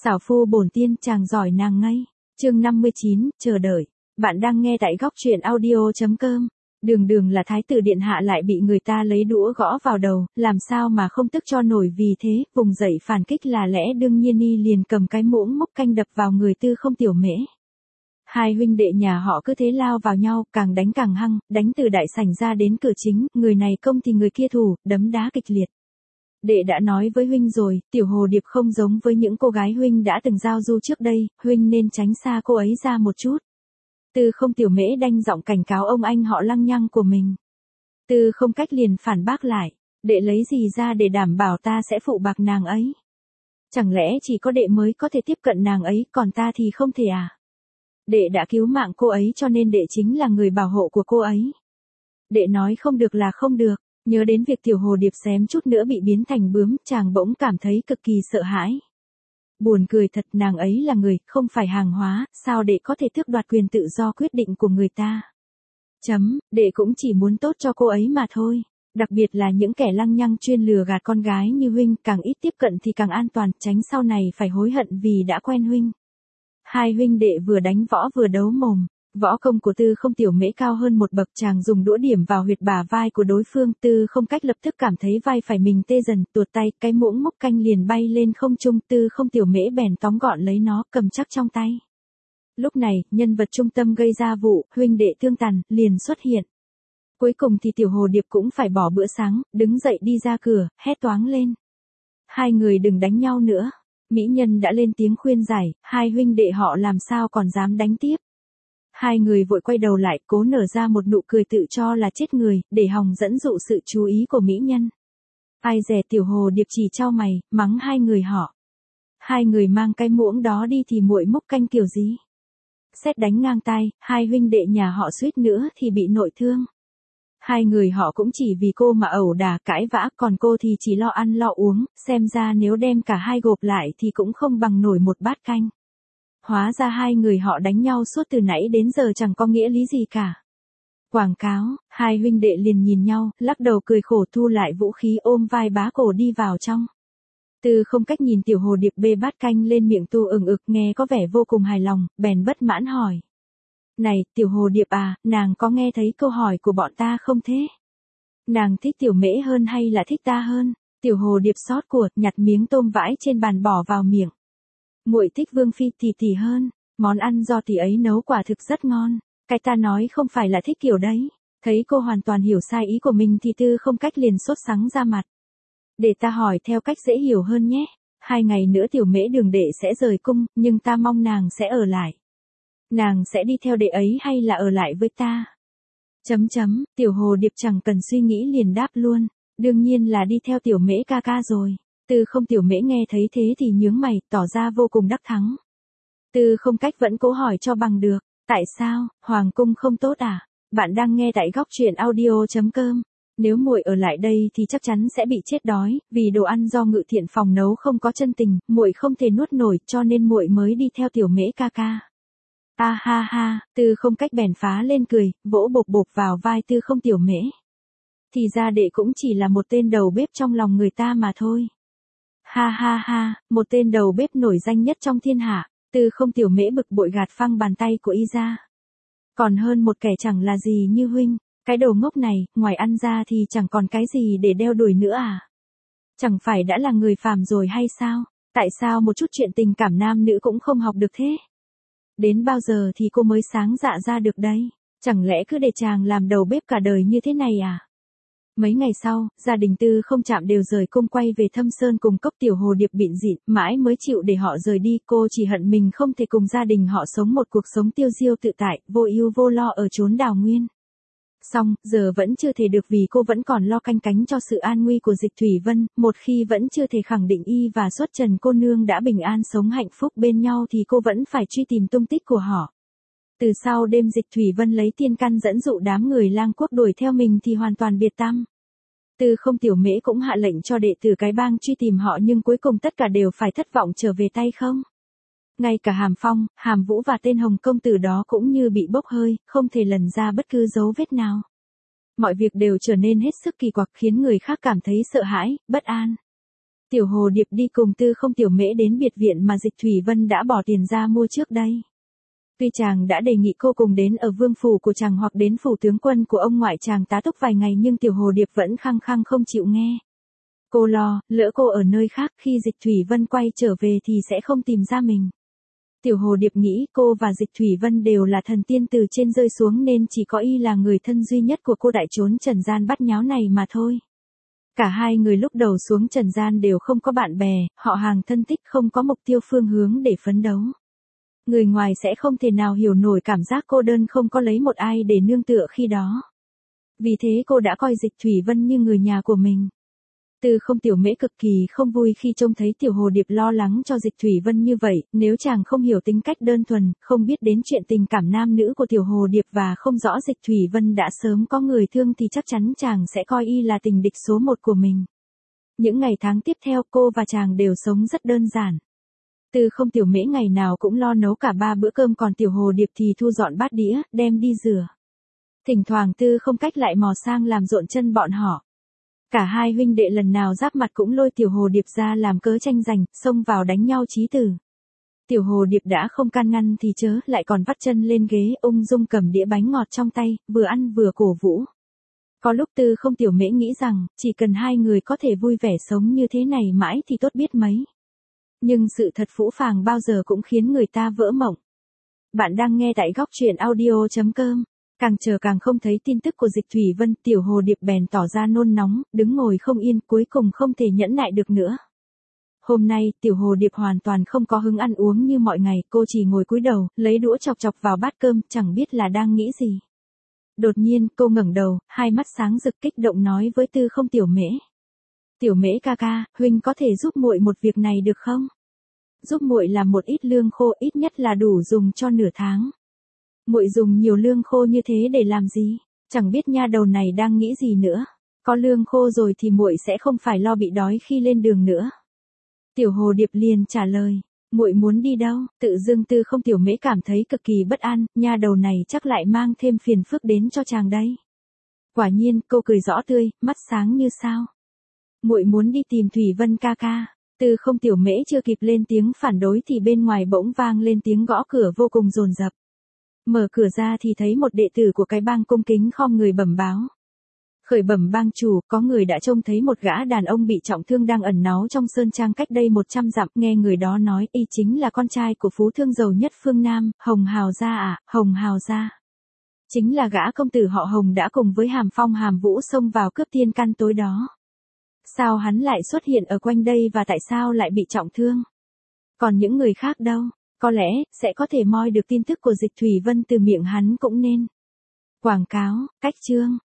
Xảo phu bổn tiên chàng giỏi nàng ngây. Chương 59, chờ đợi. Bạn đang nghe tại góc truyện audio.com. Đường đường là thái tử điện hạ lại bị người ta lấy đũa gõ vào đầu, làm sao mà không tức cho nổi, vì thế, vùng dậy phản kích là lẽ đương nhiên, y liền cầm cái muỗng múc canh đập vào người Tư Không Tiểu Mễ. Hai huynh đệ nhà họ cứ thế lao vào nhau, càng đánh càng hăng, đánh từ đại sảnh ra đến cửa chính, người này công thì người kia thủ, đấm đá kịch liệt. Đệ đã nói với huynh rồi, Tiểu Hồ Điệp không giống với những cô gái huynh đã từng giao du trước đây, huynh nên tránh xa cô ấy ra một chút. Tư Không Tiểu Mễ đanh giọng cảnh cáo ông anh họ lăng nhăng của mình. Tư Không Cách liền phản bác lại, đệ lấy gì ra để đảm bảo ta sẽ phụ bạc nàng ấy? Chẳng lẽ chỉ có đệ mới có thể tiếp cận nàng ấy, còn ta thì không thể à? Đệ đã cứu mạng cô ấy cho nên đệ chính là người bảo hộ của cô ấy. Đệ nói không được là không được. Nhớ đến việc Tiểu Hồ Điệp xém chút nữa bị biến thành bướm, chàng bỗng cảm thấy cực kỳ sợ hãi. Buồn cười thật, nàng ấy là người, không phải hàng hóa, sao đệ có thể tước đoạt quyền tự do quyết định của người ta? Đệ cũng chỉ muốn tốt cho cô ấy mà thôi. Đặc biệt là những kẻ lăng nhăng chuyên lừa gạt con gái như huynh, càng ít tiếp cận thì càng an toàn, tránh sau này phải hối hận vì đã quen huynh. Hai huynh đệ vừa đánh võ vừa đấu mồm. Võ công của Tư Không Tiểu Mễ cao hơn một bậc, chàng dùng đũa điểm vào huyệt bả vai của đối phương, Tư Không Cách lập tức cảm thấy vai phải mình tê dần, tuột tay, cái muỗng múc canh liền bay lên không trung, Tư Không Tiểu Mễ bèn tóm gọn lấy nó, cầm chắc trong tay. Lúc này, nhân vật trung tâm gây ra vụ, huynh đệ Thương Tàn, liền xuất hiện. Cuối cùng thì Tiểu Hồ Điệp cũng phải bỏ bữa sáng, đứng dậy đi ra cửa, hét toáng lên. Hai người đừng đánh nhau nữa. Mỹ nhân đã lên tiếng khuyên giải, hai huynh đệ họ làm sao còn dám đánh tiếp. Hai người vội quay đầu lại, cố nở ra một nụ cười tự cho là chết người, để hòng dẫn dụ sự chú ý của mỹ nhân. Ai dè Tiểu Hồ Điệp chỉ chau mày, mắng hai người họ. Hai người mang cái muỗng đó đi thì muội múc canh kiểu gì? Sét đánh ngang tai, hai huynh đệ nhà họ suýt nữa thì bị nội thương. Hai người họ cũng chỉ vì cô mà ẩu đả cãi vã, còn cô thì chỉ lo ăn lo uống, xem ra nếu đem cả hai gộp lại thì cũng không bằng nổi một bát canh. Hóa ra hai người họ đánh nhau suốt từ nãy đến giờ chẳng có nghĩa lý gì cả. Quảng cáo, hai huynh đệ liền nhìn nhau, lắc đầu cười khổ thu lại vũ khí, ôm vai bá cổ đi vào trong. Tư Không Cách nhìn Tiểu Hồ Điệp bê bát canh lên miệng tu ừng ực, nghe có vẻ vô cùng hài lòng, bèn bất mãn hỏi. Này, Tiểu Hồ Điệp à, nàng có nghe thấy câu hỏi của bọn ta không thế? Nàng thích Tiểu Mễ hơn hay là thích ta hơn? Tiểu Hồ Điệp xót của, nhặt miếng tôm vãi trên bàn bỏ vào miệng. Muội thích Vương Phi tỷ hơn, món ăn do tỷ ấy nấu quả thực rất ngon, cái ta nói không phải là thích kiểu đấy. Thấy cô hoàn toàn hiểu sai ý của mình thì Tư Không Cách liền sốt sắng ra mặt. Để ta hỏi theo cách dễ hiểu hơn nhé, 2 ngày nữa Tiểu Mễ Đường đệ sẽ rời cung, nhưng ta mong nàng sẽ ở lại. Nàng sẽ đi theo đệ ấy hay là ở lại với ta? Tiểu Hồ Điệp chẳng cần suy nghĩ liền đáp luôn, đương nhiên là đi theo Tiểu Mễ ca ca rồi. Tư Không Tiểu Mễ nghe thấy thế thì nhướng mày, tỏ ra vô cùng đắc thắng. Tư Không Cách vẫn cố hỏi cho bằng được, tại sao, hoàng cung không tốt à? Bạn đang nghe tại góc truyện audio.com. Nếu muội ở lại đây thì chắc chắn sẽ bị chết đói, vì đồ ăn do Ngự Thiện phòng nấu không có chân tình, muội không thể nuốt nổi, cho nên muội mới đi theo Tiểu Mễ ca ca. A ha ha, Tư Không Cách bèn phá lên cười, vỗ bộp bộp vào vai Tư Không Tiểu Mễ. Thì ra đệ cũng chỉ là một tên đầu bếp trong lòng người ta mà thôi. Ha ha ha, một tên đầu bếp nổi danh nhất trong thiên hạ. Tư Không Tiểu Mễ bực bội gạt phăng bàn tay của y ra. Còn hơn một kẻ chẳng là gì như huynh, cái đồ ngốc này, ngoài ăn ra thì chẳng còn cái gì để đeo đuổi nữa à? Chẳng phải đã là người phàm rồi hay sao? Tại sao một chút chuyện tình cảm nam nữ cũng không học được thế? Đến bao giờ thì cô mới sáng dạ ra được đấy? Chẳng lẽ cứ để chàng làm đầu bếp cả đời như thế này à? Mấy ngày sau, gia đình Tư Không Trạm đều rời cung quay về Thâm Sơn cùng Cốc Tiểu Hồ Điệp bịn dịn, mãi mới chịu để họ rời đi, cô chỉ hận mình không thể cùng gia đình họ sống một cuộc sống tiêu diêu tự tại, vô ưu vô lo ở chốn đào nguyên. Xong, giờ vẫn chưa thể được vì cô vẫn còn lo canh cánh cho sự an nguy của Dịch Thủy Vân, một khi vẫn chưa thể khẳng định y và Xuất Trần cô nương đã bình an sống hạnh phúc bên nhau thì cô vẫn phải truy tìm tung tích của họ. Từ sau đêm Dịch Thủy Vân lấy tiên căn dẫn dụ đám người Lang Quốc đuổi theo mình thì hoàn toàn biệt tăm. Tư Không Tiểu Mễ cũng hạ lệnh cho đệ tử cái bang truy tìm họ, nhưng cuối cùng tất cả đều phải thất vọng trở về tay không. Ngay cả Hàm Phong, Hàm Vũ và tên Hồng công tử đó cũng như bị bốc hơi, không thể lần ra bất cứ dấu vết nào. Mọi việc đều trở nên hết sức kỳ quặc, khiến người khác cảm thấy sợ hãi, bất an. Tiểu Hồ Điệp đi cùng Tư Không Tiểu Mễ đến biệt viện mà Dịch Thủy Vân đã bỏ tiền ra mua trước đây. Tuy chàng đã đề nghị cô cùng đến ở vương phủ của chàng hoặc đến phủ tướng quân của ông ngoại chàng tá túc vài ngày, nhưng Tiểu Hồ Điệp vẫn khăng khăng không chịu nghe. Cô lo, lỡ cô ở nơi khác khi Dịch Thủy Vân quay trở về thì sẽ không tìm ra mình. Tiểu Hồ Điệp nghĩ cô và Dịch Thủy Vân đều là thần tiên từ trên rơi xuống nên chỉ có y là người thân duy nhất của cô đại trốn trần gian bắt nháo này mà thôi. Cả hai người lúc đầu xuống trần gian đều không có bạn bè, họ hàng thân thích, không có mục tiêu phương hướng để phấn đấu. Người ngoài sẽ không thể nào hiểu nổi cảm giác cô đơn không có lấy một ai để nương tựa khi đó. Vì thế cô đã coi Dịch Thủy Vân như người nhà của mình. Tư Không Tiểu Mễ cực kỳ không vui khi trông thấy Tiểu Hồ Điệp lo lắng cho Dịch Thủy Vân như vậy, nếu chàng không hiểu tính cách đơn thuần, không biết đến chuyện tình cảm nam nữ của Tiểu Hồ Điệp và không rõ Dịch Thủy Vân đã sớm có người thương thì chắc chắn chàng sẽ coi y là tình địch số một của mình. Những ngày tháng tiếp theo cô và chàng đều sống rất đơn giản. Tư Không Tiểu Mễ ngày nào cũng lo nấu cả 3 bữa cơm, còn Tiểu Hồ Điệp thì thu dọn bát đĩa, đem đi rửa. Thỉnh thoảng Tư Không Cách lại mò sang làm rộn chân bọn họ. Cả hai huynh đệ lần nào giáp mặt cũng lôi Tiểu Hồ Điệp ra làm cớ tranh giành, xông vào đánh nhau chí tử. Tiểu Hồ Điệp đã không can ngăn thì chớ, lại còn vắt chân lên ghế, ung dung cầm đĩa bánh ngọt trong tay, vừa ăn vừa cổ vũ. Có lúc Tư Không Tiểu Mễ nghĩ rằng, chỉ cần hai người có thể vui vẻ sống như thế này mãi thì tốt biết mấy. Nhưng sự thật phũ phàng bao giờ cũng khiến người ta vỡ mộng. Bạn đang nghe tại góc truyện audio.com. Càng chờ càng không thấy tin tức của Dịch Thủy Vân, Tiểu Hồ Điệp bèn tỏ ra nôn nóng, đứng ngồi không yên, cuối cùng không thể nhẫn nại được nữa. Hôm nay, Tiểu Hồ Điệp hoàn toàn không có hứng ăn uống như mọi ngày, cô chỉ ngồi cúi đầu, lấy đũa chọc chọc vào bát cơm, chẳng biết là đang nghĩ gì. Đột nhiên, cô ngẩng đầu, hai mắt sáng rực kích động nói với Tư Không Tiểu Mễ. Tiểu Mễ ca ca, huynh có thể giúp muội một việc này được không? Giúp muội làm một ít lương khô, ít nhất là đủ dùng cho nửa tháng. Muội dùng nhiều lương khô như thế để làm gì? Chẳng biết nha đầu này đang nghĩ gì nữa. Có lương khô rồi thì muội sẽ không phải lo bị đói khi lên đường nữa. Tiểu Hồ Điệp liền trả lời, muội muốn đi đâu? Tự dưng Tư Không Tiểu Mễ cảm thấy cực kỳ bất an, nha đầu này chắc lại mang thêm phiền phức đến cho chàng đây. Quả nhiên, cô cười rõ tươi, mắt sáng như sao. Muội muốn đi tìm Thủy Vân ca ca. Tư Không Tiểu Mễ chưa kịp lên tiếng phản đối thì bên ngoài bỗng vang lên tiếng gõ cửa vô cùng dồn dập. Mở cửa ra thì thấy một đệ tử của cái bang cung kính khom người bẩm báo. Khởi bẩm bang chủ, có người đã trông thấy một gã đàn ông bị trọng thương đang ẩn náu trong sơn trang cách đây 100 dặm, nghe người đó nói, y chính là con trai của phú thương giàu nhất phương Nam, Hồng Hào gia à, Hồng Hào gia. Chính là gã công tử họ Hồng đã cùng với Hàm Phong Hàm Vũ xông vào cướp tiên căn tối đó. Sao hắn lại xuất hiện ở quanh đây và tại sao lại bị trọng thương? Còn những người khác đâu? Có lẽ, sẽ có thể moi được tin tức của Dịch Thủy Vân từ miệng hắn cũng nên. Quảng cáo, cách chương.